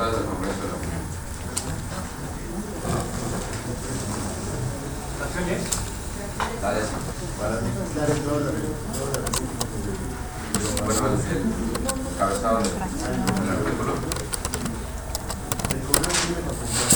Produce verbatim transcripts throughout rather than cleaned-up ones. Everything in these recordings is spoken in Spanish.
diputados del Congreso de la Unión. ¿Acciones? La décima. Para dictar el orden, Bueno, el encabezado del artículo. el Congreso tiene facultad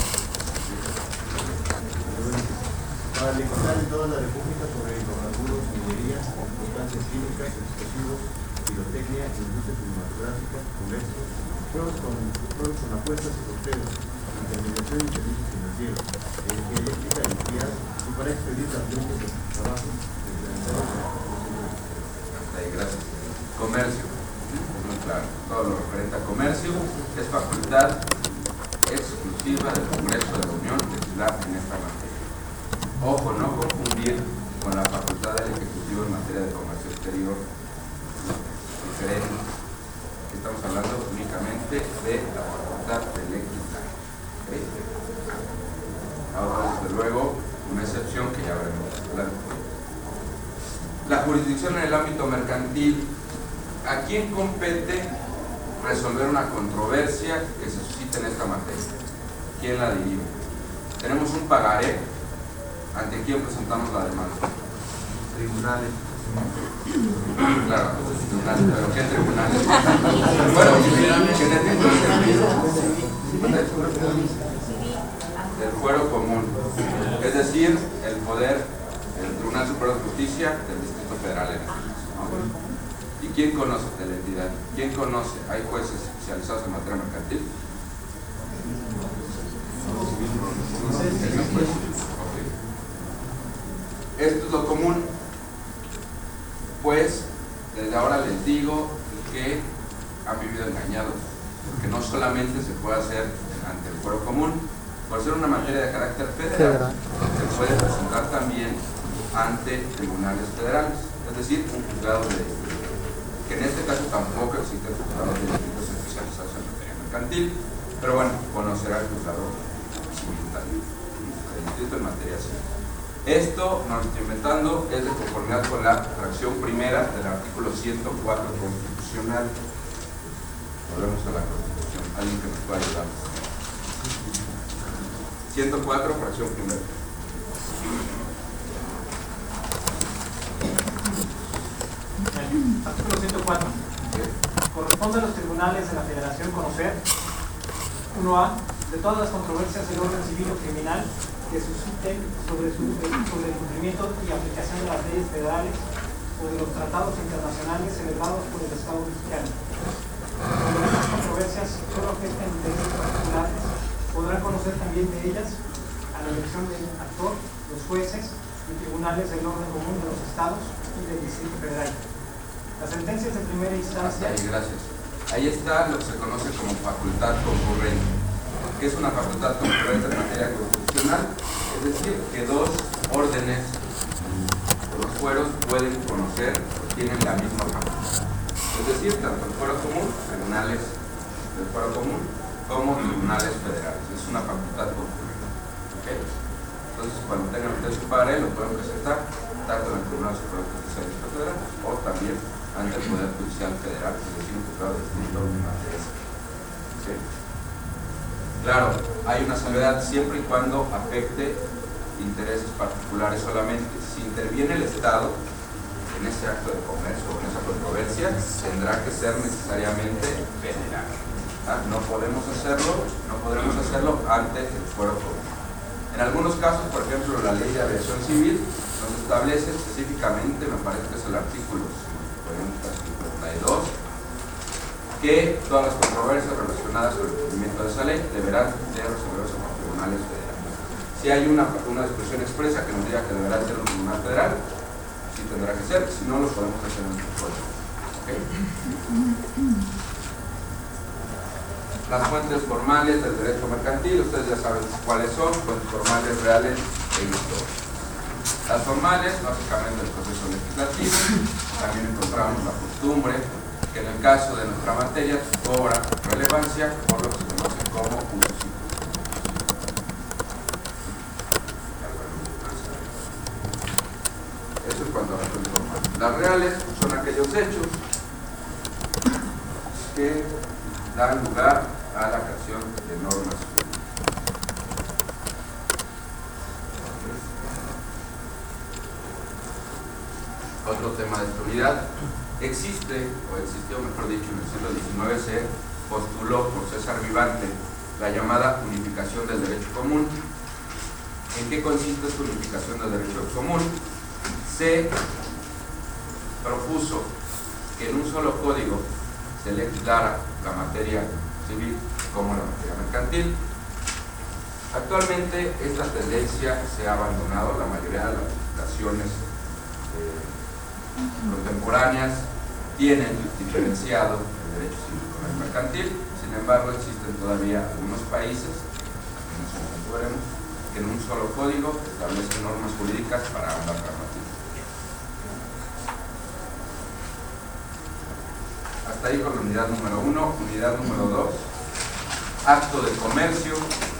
para legislar en toda la República sobre hidrocarburos, minería, sustancias químicas, explosivos, pirotecnia, industria cinematográfica, comercio, juegos con, juegos con apuestas y sorteos, intermediación y servicios financieros, energía eléctrica y nuclear, y para expedir las leyes de sus trabajos reglamentarios de la Constitución. Ahí, gracias. Comercio. Muy claro. Todo lo referente a comercio es facultad exclusiva del Congreso de la Unión legislar en esta materia. Ojo, no confundir con la facultad del Ejecutivo en materia de comercio exterior. Diferente. Estamos hablando únicamente de la facultad de legislar. ¿Okay? Ahora, desde luego, una excepción que ya veremos adelante. La jurisdicción en el ámbito mercantil. ¿A quién compete resolver una controversia que se suscite en esta materia? ¿Quién la dirige? Tenemos un pagaré. ¿Ante quién presentamos la demanda? Tribunales. Claro, tribunales, pero ¿qué tribunales? Bueno, ¿qué del fuero común, es decir, el poder, el Tribunal Superior de Justicia del Distrito Federal en este caso, ¿no? ¿Y quién conoce de la entidad? ¿Quién conoce? ¿Hay jueces especializados en materia mercantil? Esto es lo común. Pues desde ahora les digo que han vivido engañados, porque no solamente se puede hacer ante el fuero común, por ser una materia de carácter federal, se puede presentar también ante tribunales federales, es decir, un juzgado de distrito, que en este caso tampoco existe el juzgado de distritos especializados en materia mercantil, pero bueno, conocerá el juzgado civil también, el distrito en materia civil. Esto, no lo estoy inventando, es de conformidad con la fracción primera del artículo ciento cuatro constitucional. Volvemos a la Constitución, alguien que nos pueda ayudar. ciento cuatro, fracción primera. Artículo ciento cuatro. ¿Sí? Corresponde a los tribunales de la Federación conocer, uno A, de todas las controversias del orden civil o criminal que susciten sobre, su, sobre el cumplimiento y aplicación de las leyes federales o de los tratados internacionales celebrados por el Estado mexicano. Cuando estas controversias solo afecten leyes particulares, podrán conocer también de ellas a la elección del actor, los jueces y tribunales del orden común de los estados y del Distrito Federal. Las sentencias de primera instancia. Ahí, gracias. Ahí está lo que se conoce como facultad concurrente, que es una facultad concurrente en materia constitucional, es decir, que dos órdenes o los fueros pueden conocer o tienen la misma facultad. Es decir, tanto el fuero común, tribunales del fuero común, como tribunales federales. Es una facultad concurrente. ¿Okay? Entonces, cuando tengan ustedes su pagaré, lo pueden presentar tanto en el Tribunal Superior de Justicia del Distrito Federal o también ante el Poder Judicial Federal, es decir, un juzgado de distrito en materia. ¿Sí? Claro, hay una salvedad siempre y cuando afecte intereses particulares solamente. Si interviene el Estado en ese acto de comercio o en esa controversia, tendrá que ser necesariamente federal. ¿Ah? No podemos hacerlo, no podremos hacerlo ante el fuero común. En algunos casos, por ejemplo, la Ley de Aviación Civil nos establece específicamente, me parece que es el artículo cincuenta y dos, que todas las controversias relacionadas con el cumplimiento de esa ley deberán de resolverse por tribunales federales. Si hay una, una disposición expresa que nos diga que deberá ser un tribunal federal, sí tendrá que ser, si no lo podemos hacer en el fuero. ¿Okay? Las fuentes formales del derecho mercantil, ustedes ya saben cuáles son, fuentes formales, reales e históricas. Las formales, básicamente el proceso legislativo, también encontramos la costumbre, que en el caso de nuestra materia cobra relevancia por lo que se conoce como usos y costumbres. Eso es cuanto a las fuentes formales. Las reales son aquellos hechos que dan lugar a a la creación de normas jurídicas. Otro tema de esta unidad: existe, o existió mejor dicho, en el siglo diecinueve se postuló por César Vivante la llamada unificación del derecho común. ¿En qué consiste esta unificación del derecho común? Se propuso que en un solo código se legislara la materia civil como la materia mercantil. Actualmente esta tendencia se ha abandonado. La mayoría de las legislaciones eh, contemporáneas tienen diferenciado el derecho civil con el mercantil. Sin embargo, existen todavía algunos países, en ese momento veremos, que en un solo código establecen normas jurídicas para ambas ramas. Hasta ahí con la unidad número uno. Unidad número dos, acto de comercio.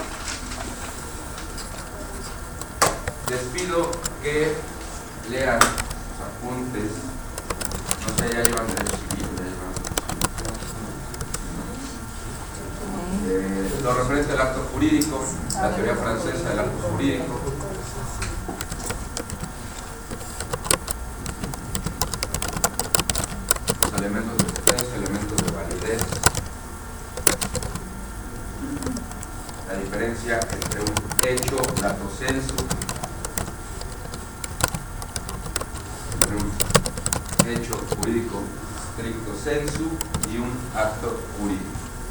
Les pido que lean sus apuntes. No sé, ya llevan derecho civil, ya llevan. Eh, lo referente al acto jurídico, la teoría francesa del acto jurídico. Los elementos de defensa, elementos de validez. La diferencia entre un hecho lato sensu, entre un hecho jurídico stricto sensu y un acto jurídico.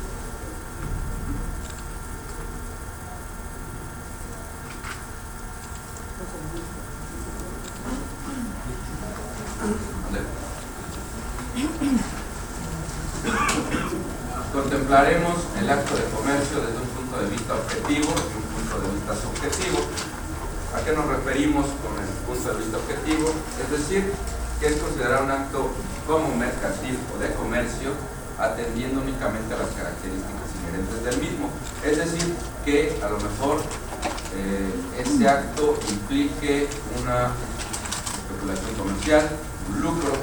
Contemplaremos el acto de comercio desde un punto de vista objetivo y un punto de vista subjetivo. ¿A qué nos referimos con el punto de vista objetivo? Es decir, que es considerado un acto como mercantil o de comercio atendiendo únicamente a las características inherentes del mismo. Es decir, que a lo mejor eh, ese acto implique una especulación comercial, un lucro,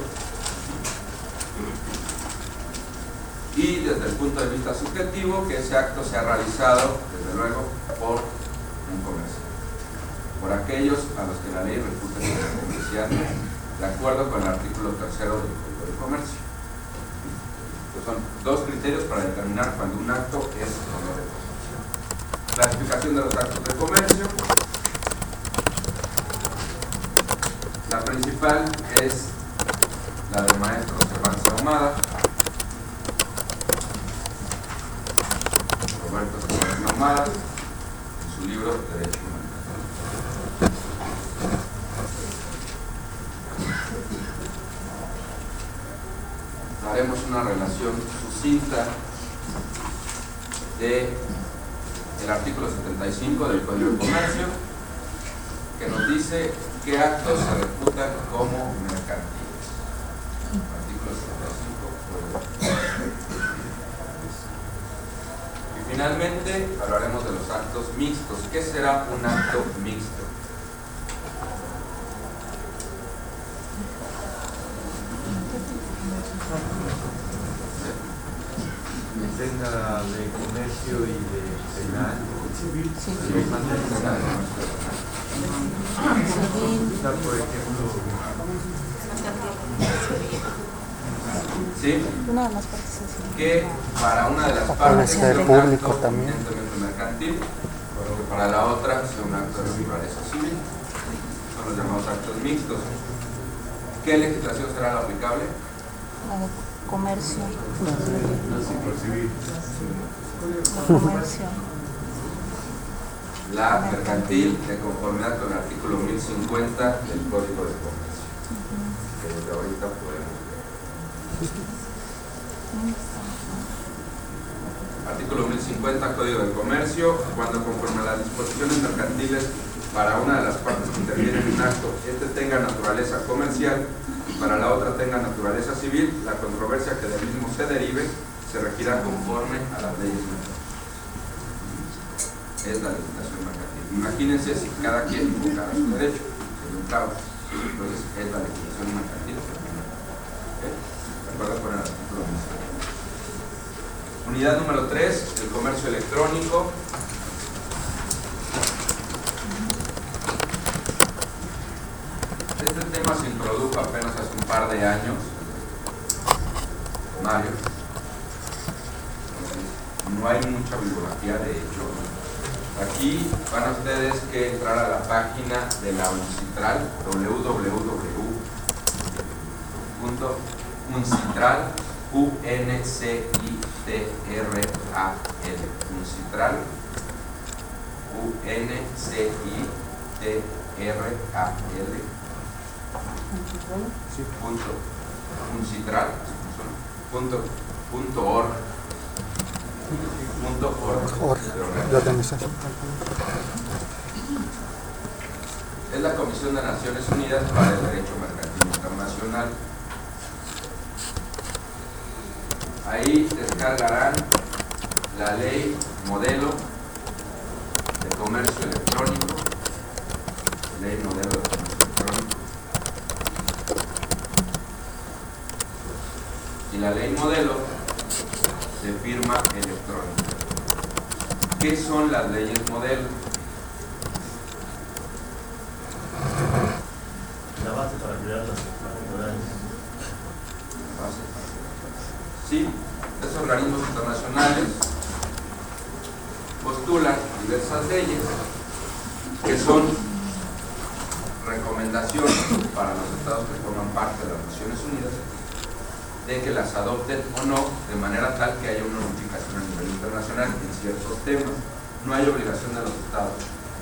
y desde el punto de vista subjetivo, que ese acto sea realizado, desde luego, por un comercio, por aquellos a los que la ley reputa comercial, de acuerdo con el artículo tercero del Código de Comercio. Estos son dos criterios para determinar cuando un acto es o no de comercio. Clasificación de los actos de comercio. La principal es la del maestro Cervantes Ahumada, Roberto Cervantes Ahumada, en su libro Derecho Humano. Haremos una relación sucinta de el artículo setenta y cinco del Código de Comercio, que nos dice qué actos se reputan como mercantiles. Artículo setenta y cinco. Y finalmente hablaremos de los actos mixtos. ¿Qué será un acto mixto? Tenga de comercio y de penal, civil, sí. sí. Está, por ejemplo, ¿sí? Una de las partes es Que para una de las partes sea un público acto también. eminentemente mercantil, pero que para la otra sea un acto de naturaleza civil. Son los llamados actos mixtos. ¿Qué legislación será la aplicable? la de comercio. así por civil. La comercio. La mercantil, de conformidad con el artículo mil cincuenta del Código de Comercio, que desde ahorita podemos ver. Artículo mil cincuenta, Código de Comercio. Cuando conforme a las disposiciones mercantiles para una de las partes que intervienen en un acto, este tenga naturaleza comercial y para la otra tenga naturaleza civil, la controversia que del mismo se derive se regirá conforme a las leyes mercantiles. Es la legislación mercantil. Imagínense si cada quien invocara su derecho, sería un caos. Entonces es la legislación mercantil. ¿Okay? De acuerdo con el artículo mil cincuenta. Unidad número tres, el comercio electrónico. Este tema se introdujo apenas hace un par de años, Mario. No hay mucha bibliografía, de hecho. Aquí van a ustedes que entrar a la página de la UNCITRAL, w w w punto uncitral, u n c i t r a l, UNCITRAL, u n c i t r a l, punto uncitral, punto, punto org. Punto org. Es la Comisión de Naciones Unidas para el Derecho Mercantil Internacional. Ahí descargarán la ley modelo de comercio electrónico, ley modelo de comercio electrónico, y la ley modelo de firma electrónica. ¿Qué son las leyes modelo? La base para crear las horarios. Base. Sí, esos organismos internacionales postulan diversas leyes que son recomendaciones para los estados que forman parte de las Naciones Unidas de que las adopten o no, de manera tal que haya una unificación a nivel internacional en ciertos temas. No hay obligación de los estados.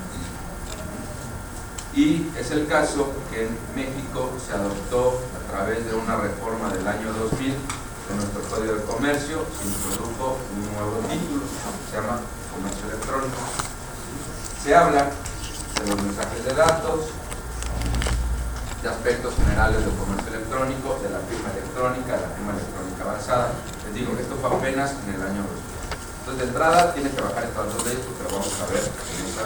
Y es el caso que en México se adoptó a través de una reforma del año dos mil de nuestro Código de Comercio, se introdujo un nuevo título, se llama Comercio Electrónico. Se habla de los mensajes de datos, de aspectos generales del comercio electrónico, de la firma electrónica, de la firma electrónica avanzada. Les digo, esto fue apenas en el año dos mil. Entonces, de entrada, tiene que bajar estas dos leyes porque lo vamos a ver en esta.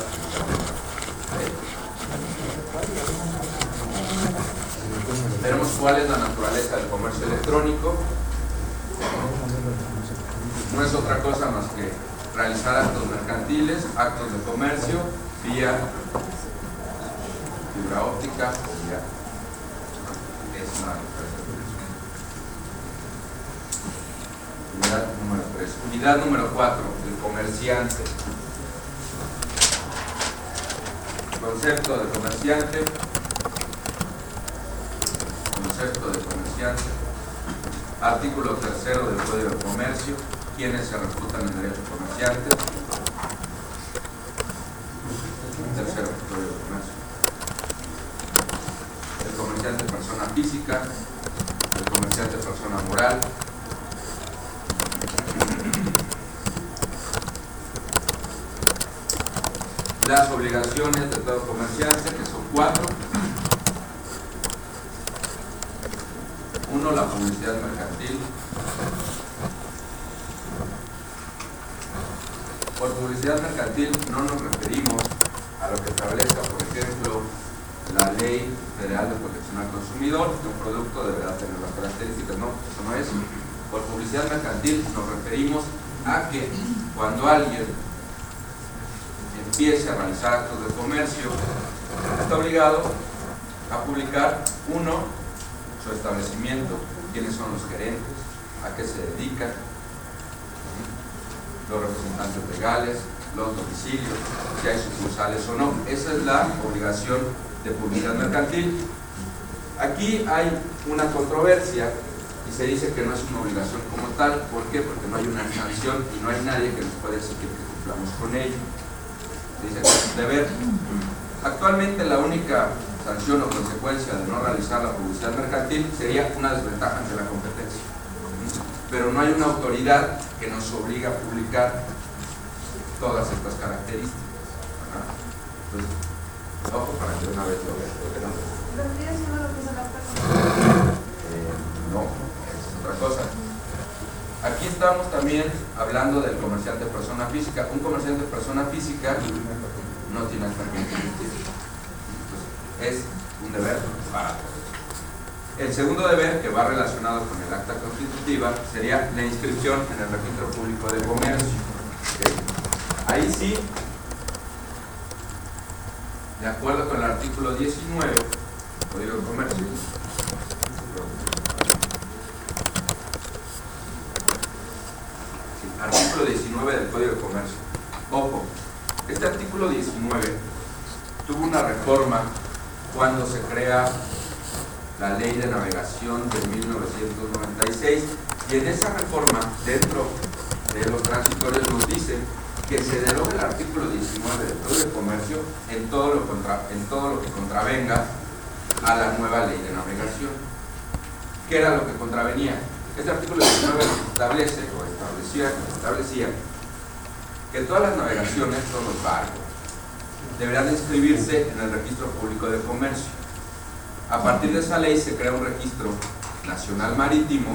Veremos cuál es la naturaleza del comercio electrónico. No es otra cosa más que realizar actos mercantiles, actos de comercio vía fibra óptica o vía. Es una unidad número tres. Unidad número cuatro, el comerciante. Concepto de comerciante. Concepto de comerciante. Artículo tercero del Código de Comercio. ¿Quiénes se refutan en derecho comerciante? Tercero, Código de Comercio. El comerciante persona física, el comerciante persona moral, las obligaciones de todo comerciante, que son cuatro. Uno, la publicidad mercantil. Por publicidad mercantil no nos referimos a lo que establezca, por ejemplo, la Ley Federal de Protección al Consumidor, que un producto deberá tener las características. No, eso no es. Por publicidad mercantil nos referimos a que cuando alguien empiece a realizar actos de comercio, está obligado a publicar, uno, su establecimiento, quiénes son los gerentes, a qué se dedican, los representantes legales, los domicilios, si hay sucursales o no. Esa es la obligación de publicidad mercantil. Aquí hay una controversia y se dice que no es una obligación como tal. ¿Por qué? Porque no hay una sanción y no hay nadie que nos pueda exigir que cumplamos con ello. Se dice que es un deber. Actualmente la única sanción o consecuencia de no realizar la publicidad mercantil sería una desventaja ante la competencia. Pero no hay una autoridad que nos obligue a publicar todas estas características. Entonces, ojo para que una vez lo vean. ¿Vendría siendo lo que se adapta con eh, No, es otra cosa. Aquí estamos también hablando del comerciante persona física. Un comerciante persona física no tiene acta mercantil. Entonces, es un deber para todos. El segundo deber, que va relacionado con el acta constitutiva, sería la inscripción en el registro público de comercio. ¿Okay? Ahí sí, de acuerdo con el artículo diecinueve del Código de Comercio, sí, artículo diecinueve del Código de Comercio. Ojo, este artículo diecinueve tuvo una reforma cuando se crea la Ley de Navegación de mil novecientos noventa y seis, y en esa reforma, dentro de los transitorios, nos dice que se deroga el artículo diecinueve del Código de Comercio en todo lo, contra, en todo lo que contravenga a la nueva Ley de Navegación. ¿Qué era lo que contravenía? Este artículo diecinueve establece o establecía, establecía que todas las navegaciones, todos los barcos, deberán inscribirse en el Registro Público de Comercio. A partir de esa ley se crea un registro nacional marítimo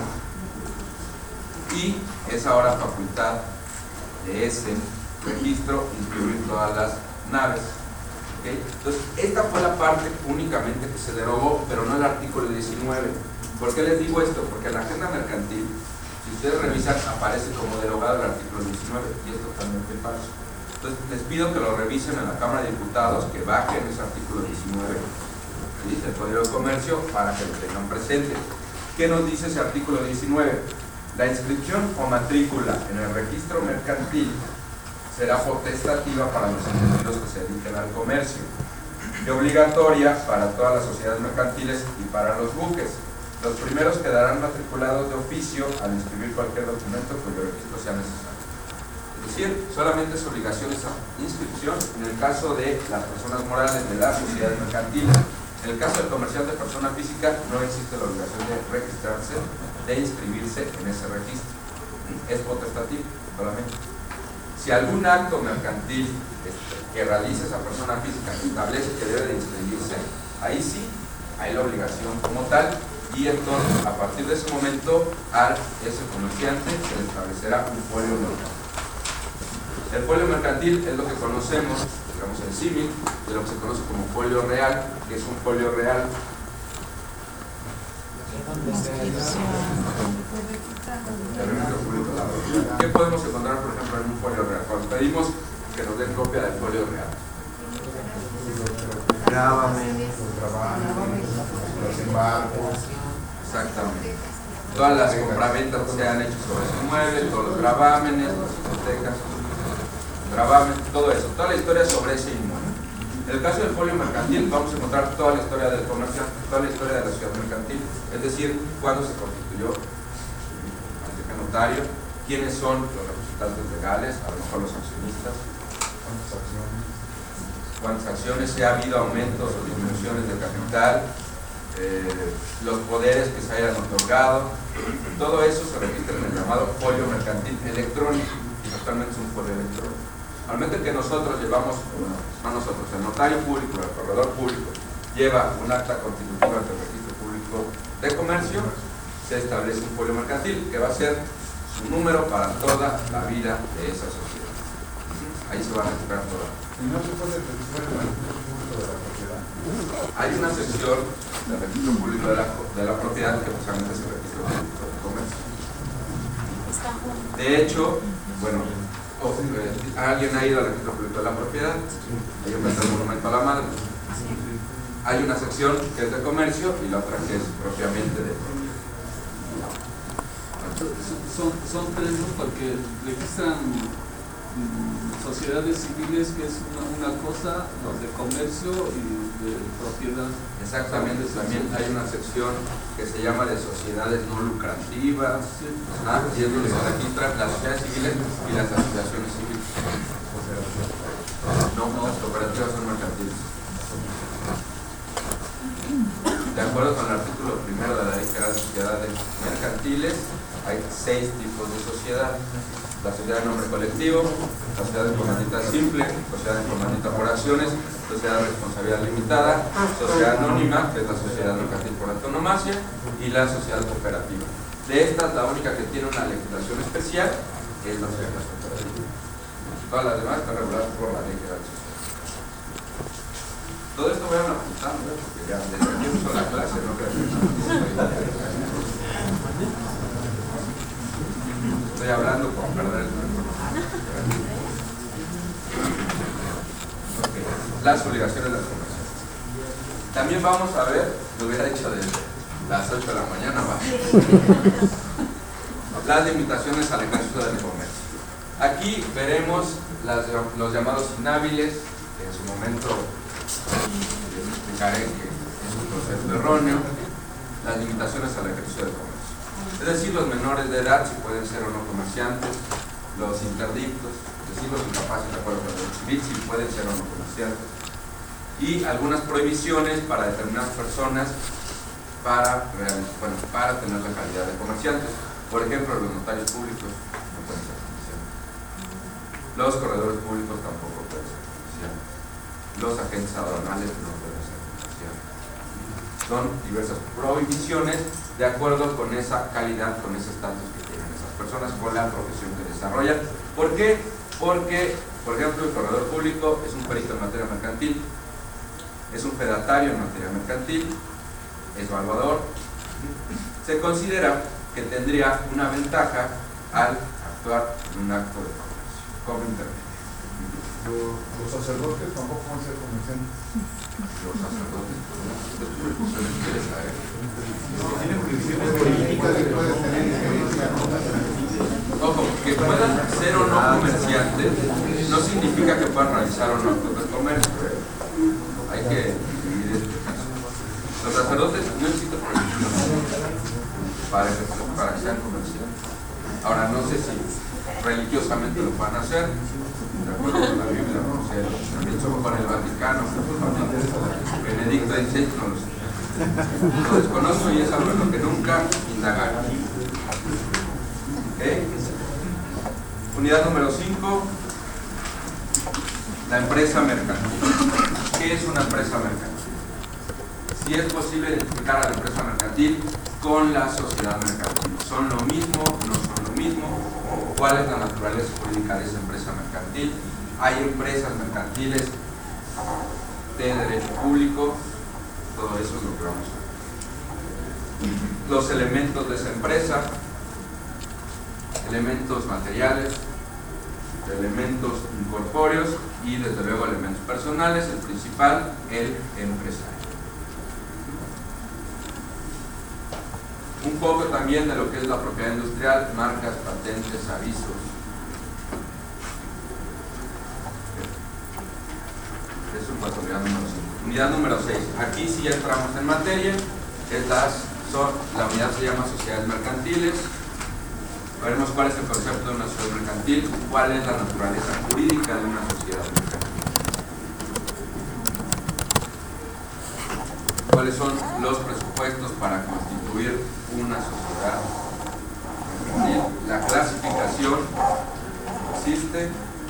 y es ahora facultad de ese registro inscribir todas las naves. ¿Okay? Entonces, esta fue la parte únicamente que se derogó, pero no el artículo diecinueve. ¿Por qué les digo esto? Porque en la agenda mercantil, si ustedes revisan, aparece como derogado el artículo diecinueve, y es totalmente falso. Entonces, les pido que lo revisen en la Cámara de Diputados, que bajen ese artículo diecinueve del Código de Comercio para que lo tengan presente. ¿Qué nos dice ese artículo diecinueve? La inscripción o matrícula en el registro mercantil será potestativa para los individuos que se dediquen al comercio y obligatoria para todas las sociedades mercantiles y para los buques. Los primeros quedarán matriculados de oficio al inscribir cualquier documento cuyo registro sea necesario. Es decir, solamente es obligación esa inscripción en el caso de las personas morales de las sociedades mercantiles. En el caso del comercial de persona física no existe la obligación de registrarse, de inscribirse en ese registro. Es potestativo solamente. Si algún acto mercantil que realice esa persona física establece que debe de inscribirse, ahí sí hay la obligación como tal, y entonces a partir de ese momento a ese comerciante se le establecerá un folio mercantil. El folio mercantil es lo que conocemos, digamos el símil, de lo que se conoce como folio real, que es un folio real. ¿Qué podemos encontrar, por ejemplo, en un folio real? Cuando pedimos que nos den copia del folio real. Gravamen, los embargos. Exactamente. Todas las compraventas que se han hecho sobre ese inmueble, todos los gravámenes, las hipotecas, gravamen, todo eso, toda la historia sobre ese inmueble. En el caso del folio mercantil vamos a encontrar toda la historia del comerciante, toda la historia de la sociedad mercantil, es decir, cuándo se constituyó ante qué notario, quiénes son los representantes legales, a lo mejor los accionistas, cuántas acciones, cuántas acciones, si ha habido aumentos o disminuciones de capital, eh, los poderes que se hayan otorgado, todo eso se registra en el llamado folio mercantil electrónico, y actualmente es un folio electrónico. Al momento que nosotros llevamos, bueno, no nosotros, el notario público, el corredor público, lleva un acta constitutiva ante el registro público de comercio, se establece un folio mercantil que va a ser su número para toda la vida de esa sociedad. Ahí se va a registrar todo. ¿Y no se puede registrar el registro público de la propiedad? Hay una sección del registro público de la, de la propiedad que precisamente es el registro público de comercio. De hecho, bueno, oh, eh, ¿alguien ha ido al registro público de la propiedad? Ahí está el monumento a la madre. Hay una sección que es de comercio y la otra que es propiamente de propiedad. Son, son tres, ¿no? Porque registran mm, sociedades civiles, que es una, una cosa, los de comercio y de propiedad. Exactamente, también hay una sección que se llama de sociedades no lucrativas, ¿ah? Y es donde se registran las sociedades civiles y las asociaciones civiles. No, las cooperativas son mercantiles. De acuerdo con el artículo primero de la ley que era de sociedades mercantiles, hay seis tipos de sociedad: la sociedad de nombre colectivo, la sociedad de comandita simple, sociedad de comandita por acciones, sociedad de responsabilidad limitada, sociedad anónima, que es la sociedad mercantil por antonomasia, y la sociedad cooperativa. De estas, la única que tiene una legislación especial es la sociedad cooperativa. Todas las demás están reguladas por la ley que era de sociedad. Todo esto vayan apuntando, ¿eh? Porque ya desde aquí uso la clase, no creo que estoy hablando con perder el tiempo. Okay. Las obligaciones de las comerciantes. También vamos a ver, lo hubiera dicho desde las ocho de la mañana, va. Las limitaciones al ejercicio del comercio. Aquí veremos las, los llamados inhábiles, que en su momento les explicaré que es un concepto erróneo. Las limitaciones al ejercicio del comercio, es decir, los menores de edad, si pueden ser o no comerciantes, los interdictos, es decir, los incapaces de acuerdo con el civil, si pueden ser o no comerciantes, y algunas prohibiciones para determinadas personas para, bueno, para tener la calidad de comerciantes. Por ejemplo, los notarios públicos no pueden ser comerciantes, los corredores públicos tampoco pueden ser comerciantes, los agentes aduanales no pueden ser comerciantes. Son diversas prohibiciones de acuerdo con esa calidad, con ese estatus que tienen esas personas, con la profesión que desarrollan. ¿Por qué? Porque, por ejemplo, el corredor público es un perito en materia mercantil, es un fedatario en materia mercantil, es evaluador. Se considera que tendría una ventaja al actuar en un acto de comercio como intermedio. Los, los sacerdotes tampoco van a ser comerciantes. Los sacerdotes, ¿se les quiere saber? Tienen principios políticos que pueden tener injerencia. Ojo, que puedan ser o no comerciantes no significa que puedan realizar o no actos de comercio. Hay que dividir este caso. Los sacerdotes no existe prohibición para, para que sean comerciantes. Ahora, no sé si religiosamente lo van a hacer, de acuerdo con la Biblia, no sé, también somos para el Vaticano, Benedicto dieciséis, no lo sé. Lo desconozco y es algo en lo que nunca indagar. ¿Okay? Unidad número cinco, la empresa mercantil. ¿Qué es una empresa mercantil? Si es posible identificar a la empresa mercantil con la sociedad mercantil. ¿Son lo mismo? ¿No son lo mismo? ¿Cuál es la naturaleza jurídica de esa empresa mercantil? ¿Hay empresas mercantiles de derecho público? Todo eso es lo que vamos a ver. Los elementos de esa empresa, elementos materiales, elementos incorpóreos y desde luego elementos personales, el principal, el empresario. Un poco también de lo que es la propiedad industrial, marcas, patentes, avisos. Eso en cuanto a unidad número cinco. Unidad número seis. Aquí sí ya entramos en materia. Estas son, la unidad se llama sociedades mercantiles. Veremos cuál es el concepto de una sociedad mercantil, cuál es la naturaleza jurídica de una sociedad mercantil, cuáles son los presupuestos para constituir una sociedad mercantil. La clasificación existe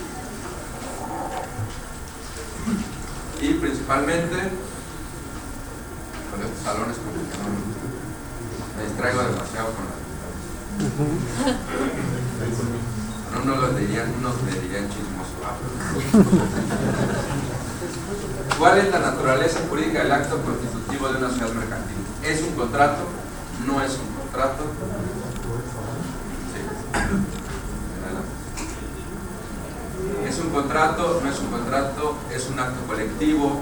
y principalmente con estos salones como que no me distraigo demasiado con la no, no los dirían, unos le dirían chismoso. ¿Cuál es la naturaleza jurídica del acto constitutivo de una sociedad mercantil? ¿Es un contrato? ¿No es un contrato? Sí. ¿Es un contrato? ¿No es un contrato? ¿Es un acto colectivo?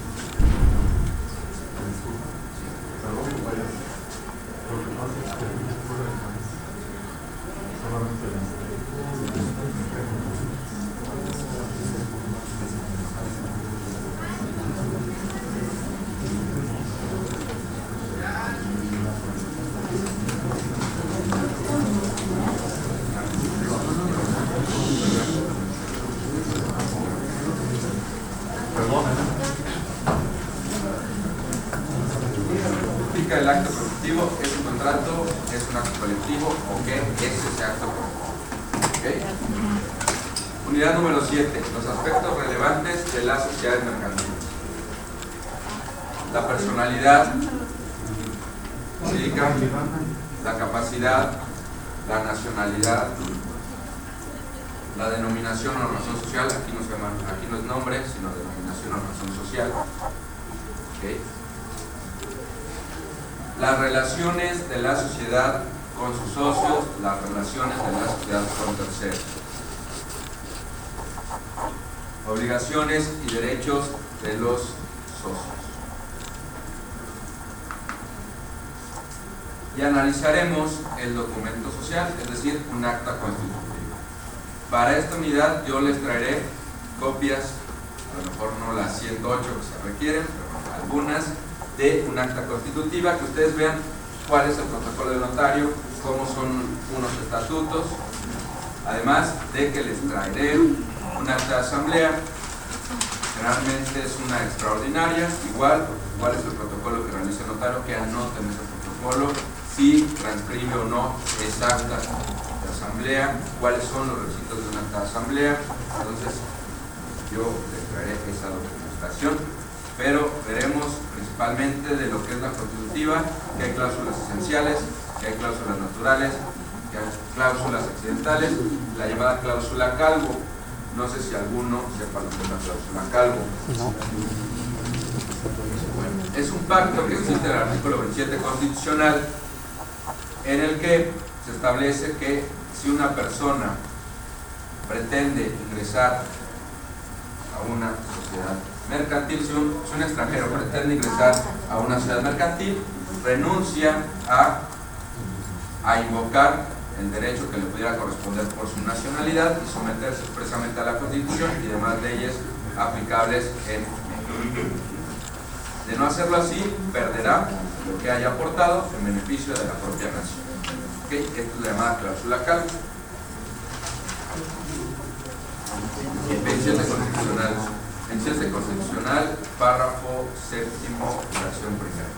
El acto colectivo es un contrato, es un acto colectivo o qué es ese acto colectivo. ¿Okay? Unidad número siete, los aspectos relevantes de las sociedades mercantiles. La personalidad jurídica, la capacidad, la nacionalidad, la denominación o razón social, aquí no, se llaman, aquí no es nombre, sino denominación o razón social, ¿Okay? Las relaciones de la sociedad con sus socios, las relaciones de la sociedad con terceros. Obligaciones y derechos de los socios. Y analizaremos el documento social, es decir, un acta constitutiva. Para esta unidad yo les traeré copias, a lo mejor no las ciento ocho que se requieren, pero algunas, de un acta constitutiva, que ustedes vean cuál es el protocolo de notario, cómo son unos estatutos, además de que les traeré un acta de asamblea. Generalmente es una extraordinaria, igual, cuál es el protocolo que realiza el notario, que anoten ese protocolo, si transcribe o no esa acta de asamblea, cuáles son los requisitos de una acta de asamblea. Entonces yo les traeré esa documentación, pero veremos principalmente de lo que es la constitutiva, que hay cláusulas esenciales, que hay cláusulas naturales, que hay cláusulas accidentales, la llamada cláusula Calvo. No sé si alguno sepa lo que es la cláusula Calvo. No. Bueno, es un pacto que existe en el artículo veintisiete constitucional, en el que se establece que si una persona pretende ingresar a una sociedad mercantil, si un, si un extranjero pretende ingresar a una sociedad mercantil, renuncia a, a invocar el derecho que le pudiera corresponder por su nacionalidad y someterse expresamente a la Constitución y demás leyes aplicables en México. De no hacerlo así, perderá lo que haya aportado en beneficio de la propia nación. ¿Okay? Esta es la llamada cláusula Calvo. veintisiete constitucional. veintisiete constitucional, párrafo séptimo, fracción primera.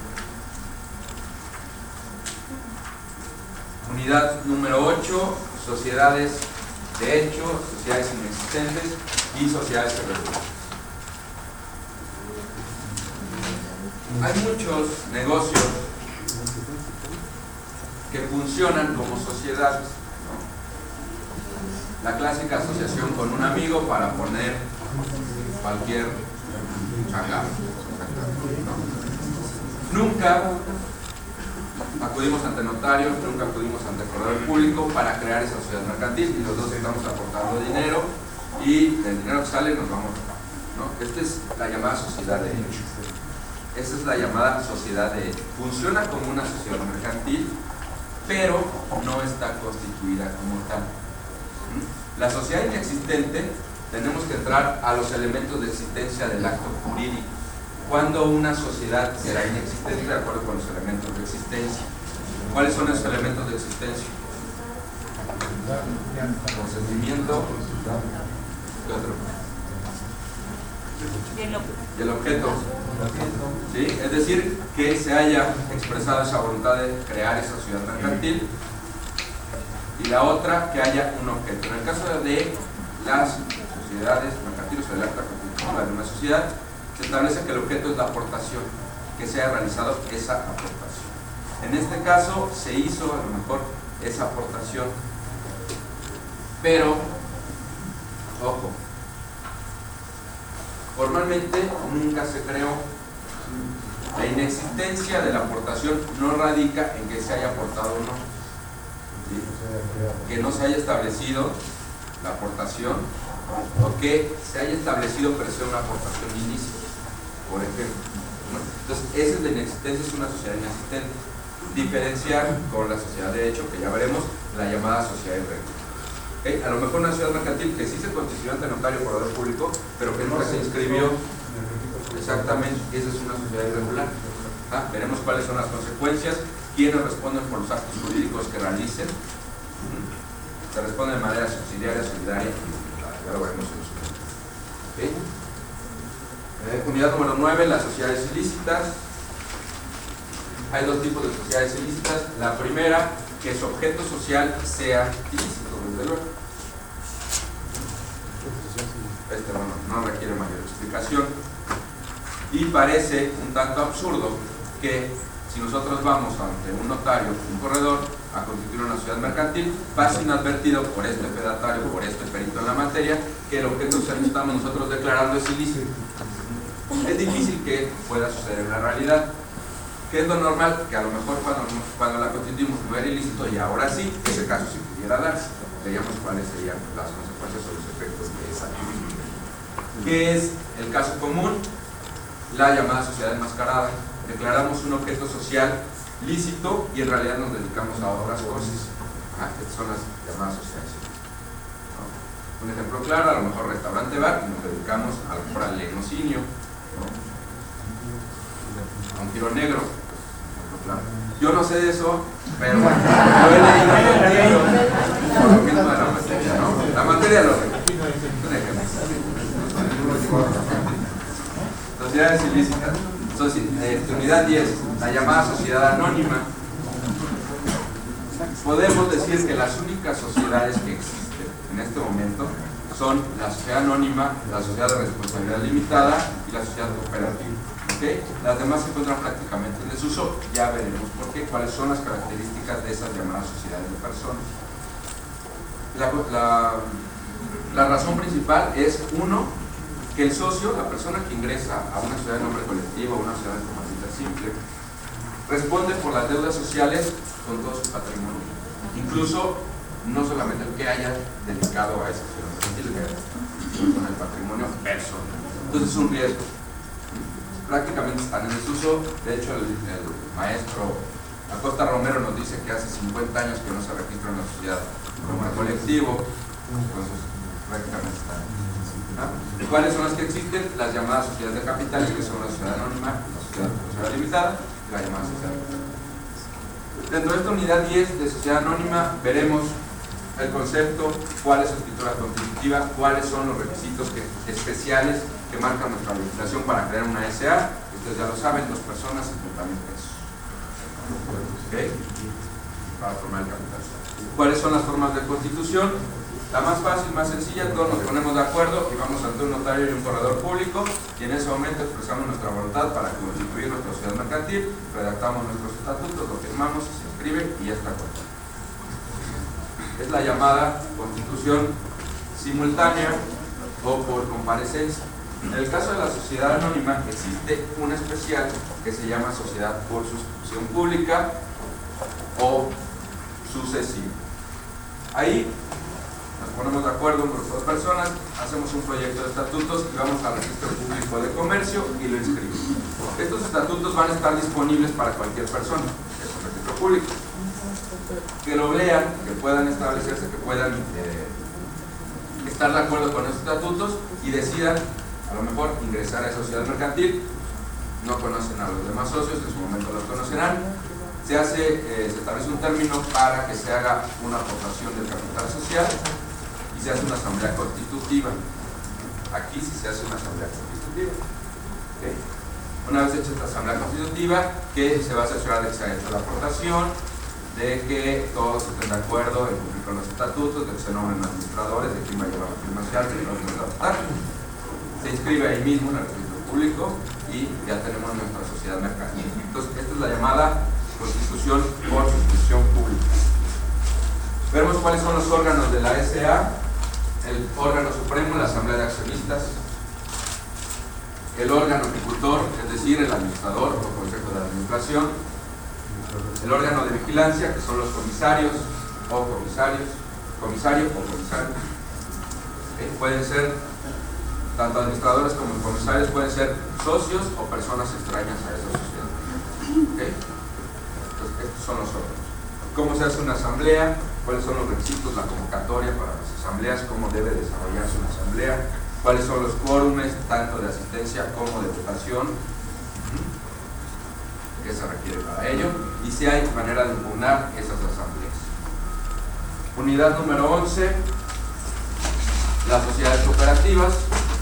Unidad número ocho, sociedades de hecho, sociedades inexistentes y sociedades irregulares. Hay muchos negocios que funcionan como sociedades, ¿no? La clásica asociación con un amigo para poner cualquier changarro, ¿no? Nunca acudimos ante notarios, nunca acudimos ante corredor público para crear esa sociedad mercantil y los dos estamos aportando dinero y el dinero que sale nos vamos, ¿no? Esta es la llamada sociedad de hecho. Esa es la llamada sociedad de hecho. Funciona como una sociedad mercantil, pero no está constituida como tal. La sociedad inexistente, tenemos que entrar a los elementos de existencia del acto jurídico. ¿Cuándo una sociedad será inexistente? De acuerdo con los elementos de existencia. ¿Cuáles son esos elementos de existencia? Consentimiento. ¿Qué otro? Y el objeto. ¿Sí? Es decir, que se haya expresado esa voluntad de crear esa sociedad mercantil. Y la otra, que haya un objeto. En el caso de las sociedades mercantiles o del acta constitutiva de una sociedad, se establece que el objeto es la aportación, que se haya realizado esa aportación. En este caso se hizo a lo mejor esa aportación, pero, ojo, formalmente nunca se creó. La inexistencia de la aportación no radica en que se haya aportado o no, ¿sí? Que no se haya establecido la aportación o que se haya establecido pero sea una aportación ilícita, por ejemplo, ¿no? Entonces esa es la inexistencia, es una sociedad inexistente. Diferenciar con la sociedad de hecho, que ya veremos, la llamada sociedad irregular. ¿Okay? A lo mejor una sociedad mercantil que sí se constituyó ante notario o corredor público, pero que nunca se inscribió. Exactamente, esa es una sociedad irregular. ¿Ah? Veremos cuáles son las consecuencias, quiénes responden por los actos jurídicos que realicen. Se responde de manera subsidiaria, solidaria y voluntaria. Ya lo veremos en los puntos. ¿Okay? Eh, unidad número nueve, las sociedades ilícitas. Hay dos tipos de sociedades ilícitas. La primera, que su objeto social sea ilícito, desde luego. Este bueno, no requiere mayor explicación. Y parece un tanto absurdo que si nosotros vamos ante un notario, un corredor, a constituir una sociedad mercantil, pase inadvertido por este pedatario, por este perito en la materia, que el objeto social que estamos nosotros declarando es ilícito. es difícil que pueda suceder en la realidad. ¿Qué es lo normal? Que a lo mejor cuando, cuando la constituimos no era ilícito y ahora sí, ese caso sí pudiera darse. Veamos cuáles serían las consecuencias o los efectos de esa actividad. ¿Qué es el caso común? La llamada sociedad enmascarada. Declaramos un objeto social lícito y en realidad nos dedicamos a otras cosas. Ah, estas son las llamadas sociedades. ¿No? Un ejemplo claro, a lo mejor restaurante bar, y nos dedicamos a lo mejor al lenocinio, ¿no? A un tiro negro. Claro. Yo no sé de eso, pero bueno, yo he leído el libro por lo mismo de la materia, ¿no? La materia lo requiere. Un ejemplo. Sociedades ilícitas. Soci eh, unidad diez, la llamada sociedad anónima. Podemos decir que las únicas sociedades que existen en este momento son la sociedad anónima, la sociedad de responsabilidad limitada y la sociedad cooperativa. ¿Okay? Las demás se encuentran prácticamente en desuso, ya veremos por qué, cuáles son las características de esas llamadas sociedades de personas. La, la, la razón principal es, uno, que el socio, la persona que ingresa a una sociedad de nombre colectivo, a una sociedad de formalidad simple, responde por las deudas sociales con todo su patrimonio, incluso no solamente el que haya dedicado a esa sociedad mercantil, sino con el patrimonio personal. Entonces es un riesgo. Prácticamente están en desuso. De hecho, el, el maestro Acosta Romero nos dice que hace cincuenta años que no se registra una sociedad como un colectivo, entonces prácticamente están en desuso, ¿no? ¿Cuáles son las que existen? Las llamadas sociedades de capitales, que son la sociedad anónima, la sociedad de responsabilidad limitada y la llamada sociedad de capitales. Dentro de esta unidad diez de sociedad anónima veremos el concepto, cuál es su escritura constitutiva, cuáles son los requisitos que, especiales que marcan nuestra legislación para crear una S A. Ustedes ya lo saben, dos personas, cincuenta mil pesos. ¿Okay? Para formar el capital. ¿Cuáles son las formas de constitución? La más fácil, más sencilla, todos nos ponemos de acuerdo y vamos ante un notario y un corredor público y en ese momento expresamos nuestra voluntad para constituir nuestra sociedad mercantil, redactamos nuestros estatutos, lo firmamos, se inscribe y ya está correcto. Es la llamada constitución simultánea o por comparecencia. En el caso de la sociedad anónima existe una especial que se llama sociedad por suscripción pública o sucesiva. Ahí nos ponemos de acuerdo un grupo de personas, hacemos un proyecto de estatutos y vamos al registro público de comercio y lo inscribimos. Estos estatutos van a estar disponibles para cualquier persona, es un registro público. Que lo lean, que puedan establecerse, que puedan eh, estar de acuerdo con esos estatutos y decidan a lo mejor ingresar a esa sociedad mercantil. No conocen a los demás socios, en su momento los conocerán. Se hace, eh, se establece un término para que se haga una aportación del capital social y se hace una asamblea constitutiva. Aquí sí se hace una asamblea constitutiva. ¿Okay? Una vez hecha esta asamblea constitutiva, que se va a asegurar de que se haya hecho la aportación, de que todos estén de acuerdo en cumplir con los estatutos, de que se nombren administradores, de quién va a llevar la firma social, de quién va a estar. Se inscribe ahí mismo en el registro público y ya tenemos nuestra sociedad mercantil. Entonces, esta es la llamada constitución por suscripción pública. Vemos cuáles son los órganos de la S A. El órgano supremo, la asamblea de accionistas, el órgano ejecutor, es decir, el administrador o consejo de administración, el órgano de vigilancia, que son los comisarios o comisarios, comisario o comisarios. ¿Okay? Pueden ser tanto administradores como comisarios, pueden ser socios o personas extrañas a esa sociedad. ¿Okay? Entonces, estos son los órganos. ¿Cómo se hace una asamblea? ¿Cuáles son los requisitos, la convocatoria para las asambleas? ¿Cómo debe desarrollarse una asamblea? ¿Cuáles son los quórumes, tanto de asistencia como de votación? ¿Qué se requiere para ello? Y si hay manera de impugnar esas asambleas. Unidad número once, las sociedades cooperativas.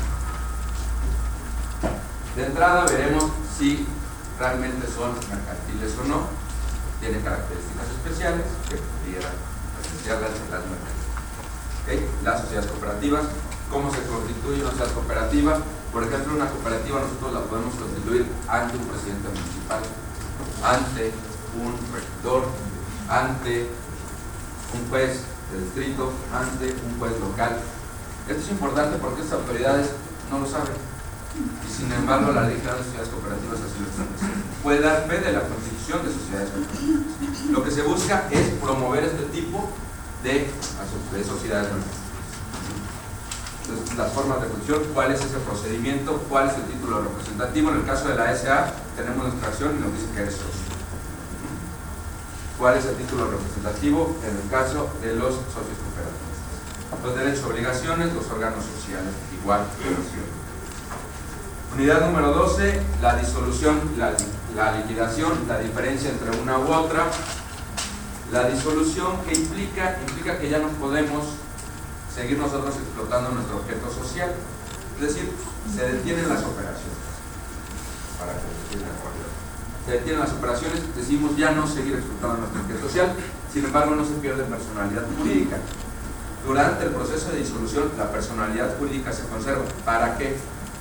De entrada veremos si realmente son mercantiles o no. Tienen características especiales que pudieran asociarlas en las mercantiles. ¿Okay? Las sociedades cooperativas. ¿Cómo se constituye una sociedad cooperativa? Por ejemplo, una cooperativa nosotros la podemos constituir ante un presidente municipal, ante un regidor, ante un juez de distrito, ante un juez local. Esto es importante porque estas autoridades no lo saben. y sin embargo la Ley General de Sociedades Cooperativas así lo establece. Puede dar fe de la constitución de sociedades cooperativas. Lo que se busca es promover este tipo de, de sociedades mercantiles. Entonces, las formas de función, cuál es ese procedimiento, cuál es el título representativo. En el caso de la S A tenemos nuestra acción y nos dice que eres socio. ¿Cuál es el título representativo? En el caso de los socios cooperativistas. Los derechos y obligaciones, los órganos sociales, igual que los ciudadanos. Unidad número doce, la disolución, la, la liquidación, la diferencia entre una u otra. La disolución que implica, implica que ya no podemos seguir nosotros explotando nuestro objeto social, es decir, se detienen las operaciones. Para que se de acuerdo. Se detienen las operaciones, decidimos ya no seguir explotando nuestro objeto social, sin embargo no se pierde personalidad jurídica. Durante el proceso de disolución, la personalidad jurídica se conserva. ¿Para qué?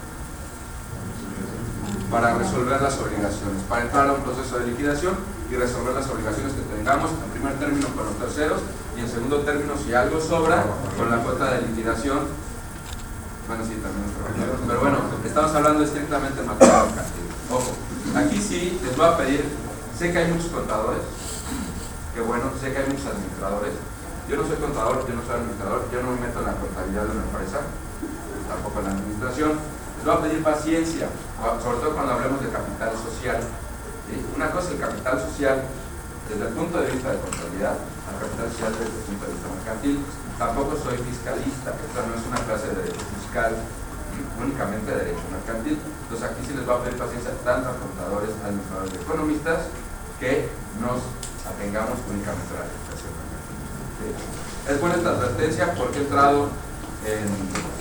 Para resolver las obligaciones, para entrar a un proceso de liquidación y resolver las obligaciones que tengamos, en primer término con los terceros, y en segundo término, si algo sobra, con la cuota de liquidación. Bueno, sí, también nuestro reglamento, pero bueno, estamos hablando estrictamente en materia mercantil. Ojo, aquí sí les voy a pedir, sé que hay muchos contadores, que bueno, sé que hay muchos administradores. Yo no soy contador, yo no soy administrador, yo no me meto en la contabilidad de una empresa, tampoco en la administración. Les voy a pedir paciencia, sobre todo cuando hablemos de capital social. ¿Sí? Una cosa es el capital social desde el punto de vista de contabilidad, el capital social desde el punto de vista mercantil. Tampoco soy fiscalista, esta no es una clase de derecho fiscal, únicamente de derecho mercantil. Entonces aquí sí les voy a pedir paciencia tanto a contadores, administradores y economistas, que nos atengamos únicamente a la legislación mercantil. ¿Sí? Es buena esta advertencia porque he entrado en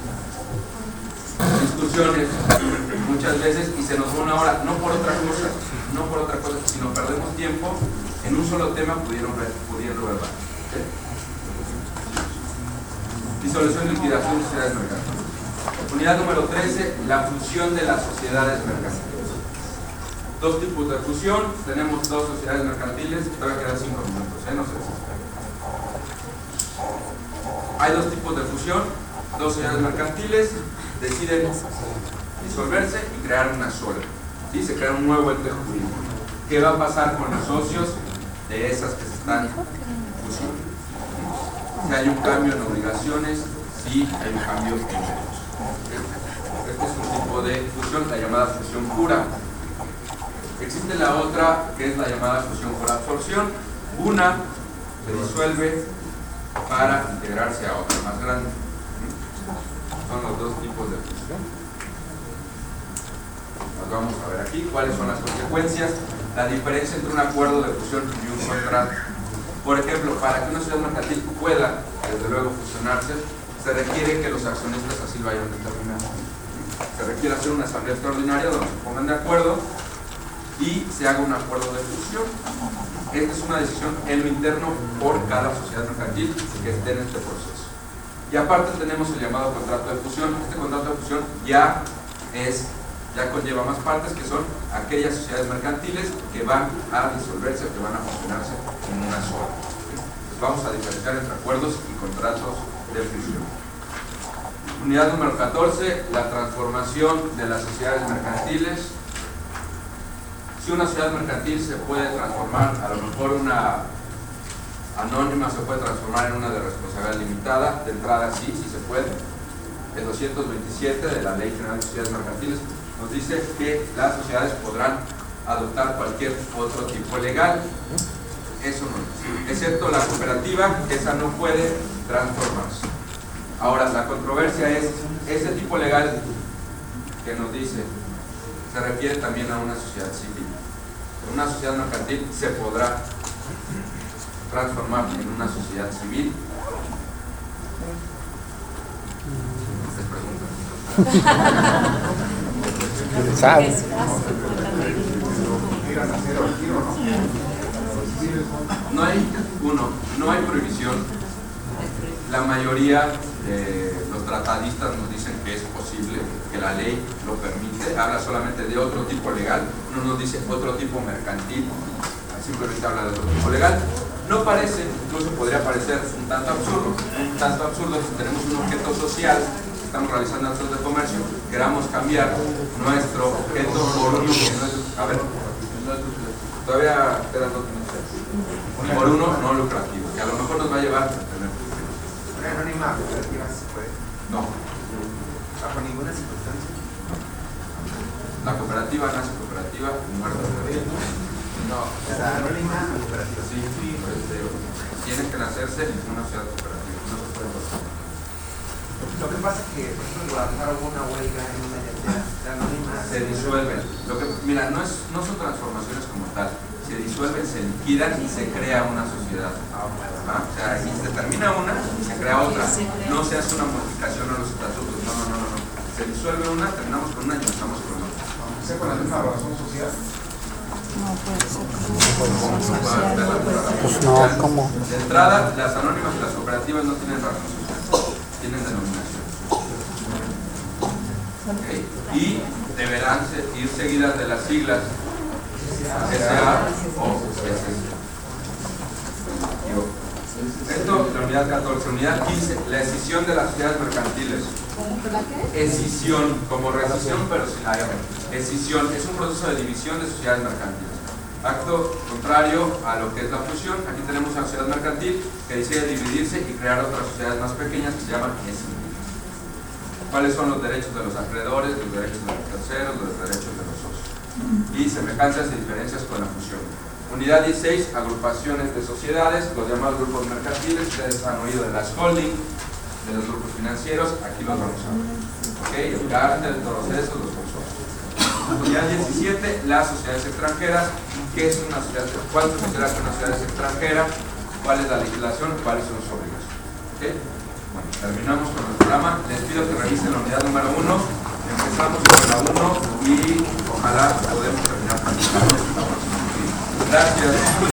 discusiones muchas veces y se nos va una hora, no por otra cosa, no por otra cosa, sino perdemos tiempo en un solo tema pudieron ver, pudiendo ver. ¿Sí? Disolución y liquidación de sociedades mercantiles. Unidad número trece, la fusión de las sociedades mercantiles. Dos tipos de fusión, tenemos dos sociedades mercantiles, todavía quedan cinco minutos, ¿eh? No sé si hay dos tipos de fusión, dos sociedades mercantiles deciden disolverse y crear una sola. ¿Sí? Se crea un nuevo ente jurídico. ¿Qué va a pasar con los socios de esas que se están fusionando? Si hay un cambio en obligaciones, sí hay un cambio en derechos. Este es un tipo de fusión, la llamada fusión pura. Existe la otra, que es la llamada fusión por absorción. Una se disuelve para integrarse a otra más grande. Son los dos tipos de fusión. Nos vamos a ver aquí cuáles son las consecuencias, la diferencia entre un acuerdo de fusión y un contrato. Por ejemplo, para que una sociedad mercantil pueda, desde luego, fusionarse, se requiere que los accionistas así lo hayan determinado. Se requiere hacer una asamblea extraordinaria donde se pongan de acuerdo y se haga un acuerdo de fusión. Esta es una decisión en lo interno por cada sociedad mercantil que esté en este proceso. Y aparte tenemos el llamado contrato de fusión. Este contrato de fusión ya es, ya conlleva más partes, que son aquellas sociedades mercantiles que van a disolverse, que van a fusionarse en una sola. Vamos a diferenciar entre acuerdos y contratos de fusión. Unidad número catorce, la transformación de las sociedades mercantiles. Si una sociedad mercantil se puede transformar, a lo mejor una anónima se puede transformar en una de responsabilidad limitada, de entrada sí, sí se puede. El doscientos veintisiete de la Ley General de Sociedades Mercantiles nos dice que las sociedades podrán adoptar cualquier otro tipo legal. Eso no, excepto la cooperativa, que esa no puede transformarse. Ahora, la controversia es, ese tipo legal que nos dice, se refiere también a una sociedad civil. Una sociedad mercantil se podrá transformar en una sociedad civil. ¿Sabe? No hay, uno, no hay prohibición. La mayoría de los tratadistas nos dicen que es posible, que la ley lo permite, habla solamente de otro tipo legal, no nos dice otro tipo mercantil, simplemente habla de otro tipo legal. No parece, incluso podría parecer un tanto absurdo, un tanto absurdo si tenemos un objeto social estamos realizando actos de comercio, queramos cambiar nuestro objeto por uno que no es, a ver, todavía quedan dos minutos, por uno no lucrativo, que a lo mejor nos va a llevar a tener. Una anónima cooperativa se puede. No. Bajo ninguna circunstancia. La cooperativa nace cooperativa, muerta. No, o sea, anónima a cooperativa. Sí, pues, eh, tiene que nacerse en una sociedad cooperativa, no se puede pasar. Lo que pasa es que, por ejemplo, en Guadalajara hubo una huelga en una llantera, la anónima. Se disuelven. Lo que, mira, no, es, no son transformaciones como tal. Se disuelven, se liquidan y se crea una sociedad. ¿Ah? O sea, y se termina una y se crea otra. No se hace una modificación a los estatutos. No, no, no, no. no. Se disuelve una, terminamos con una y empezamos con otra. ¿Se con la misma razón social? No puede ser. Pues no, ¿cómo? De entrada, las anónimas y las cooperativas no tienen razón social, tienen denominación. ¿Okay? Y deberán ir seguidas de las siglas S A o S S. Esto, la unidad catorce. Unidad quince, la escisión de las sociedades mercantiles. Escisión, como rescisión, pero sin la R. Escisión es un proceso de división de sociedades mercantiles. Acto contrario a lo que es la fusión. Aquí tenemos una sociedad mercantil que decide dividirse y crear otras sociedades más pequeñas que se llaman escindir. ¿Cuáles son los derechos de los acreedores, los derechos de los terceros, los derechos de los socios? Y semejanzas y diferencias con la fusión. Unidad dieciséis, agrupaciones de sociedades, los llamados grupos mercantiles. Ustedes han oído de las holding, de los grupos financieros, aquí los vamos a ver. ¿Ok? El cártel, todos esos, los consorcios. Unidad diecisiete, las sociedades extranjeras. ¿Qué es una sociedad? ¿Cuál se considera que una sociedad es extranjera? ¿Cuál es la legislación? ¿Cuáles son sus obligaciones? ¿Ok? Bueno, terminamos con el programa. Les pido que revisen la unidad número uno. Empezamos con la uno y ojalá podamos terminar con la próxima. Gracias.